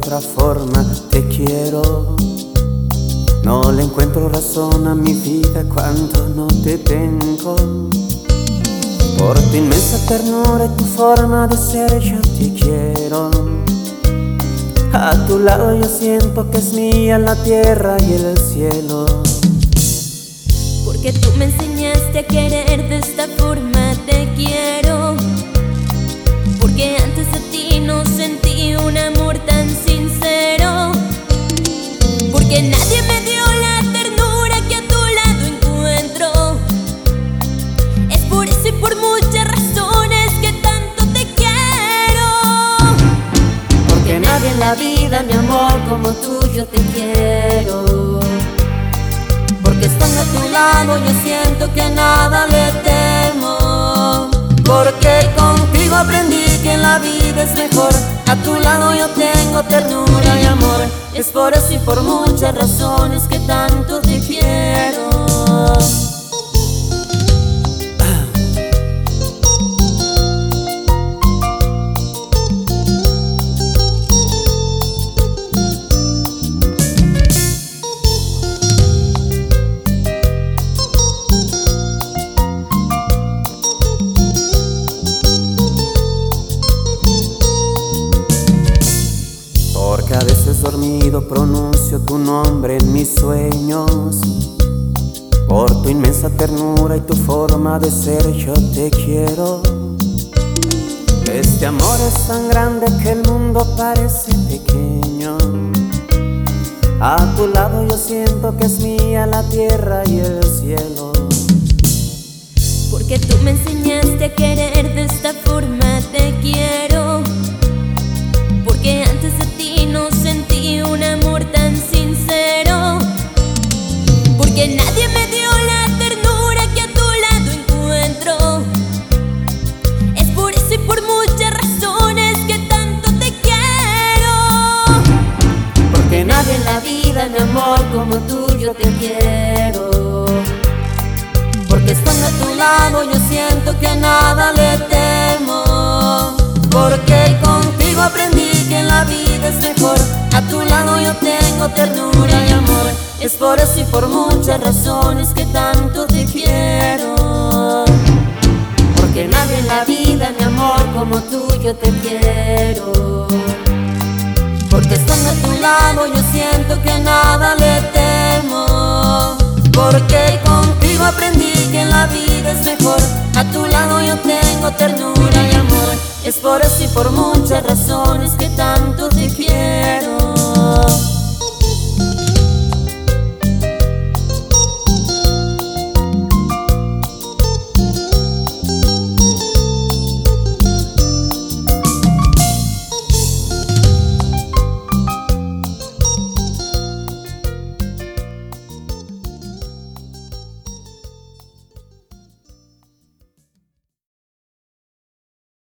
otra forma te quiero. No le encuentro razón a mi vida cuando no te tengo. Por tu inmensa ternura y tu forma de ser yo te quiero. A tu lado yo siento que es mía la tierra y el cielo. Porque tú me enseñaste a querer de esta forma te quiero. Porque antes de ti no sentí un amor tan sincero. Porque nadie me dio la ternura que a tu lado encuentro. Es por eso y por muchas razones que tanto te quiero. Porque nadie en la vida, mi amor, como tú yo te quiero. Porque estando a tu lado yo siento que a nada le temo. Porque contigo aprendí que la vida es mejor. A tu lado yo tengo ternura y amor. Es por eso y por muchas razones que tanto te quiero. Porque a veces dormido pronuncio tu nombre en mis sueños. Por tu inmensa ternura y tu forma de ser yo te quiero. Este amor es tan grande que el mundo parece pequeño. A tu lado yo siento que es mía la tierra y el cielo. Porque tú me enseñaste a querer de esta forma te quiero. Porque antes de ti no sentí un amor tan sincero. Porque nadie me dio la ternura que a tu lado encuentro. Es por eso y por muchas razones que tanto te quiero. Porque nadie en la vida, mi amor, como tú yo te quiero. Porque estando a tu lado yo siento que a nada le temo. Porque contigo aprendí que la vida es mejor. A tu lado yo tengo ternura y amor. Es por eso y por muchas razones que tanto te quiero. Porque nadie en la vida, mi amor, como tú yo te quiero. Porque estando a tu lado yo siento que a nada le temo. Porque contigo aprendí que la vida es mejor. A tu lado yo tengo ternura y amor. Es por eso y por muchas razones que tanto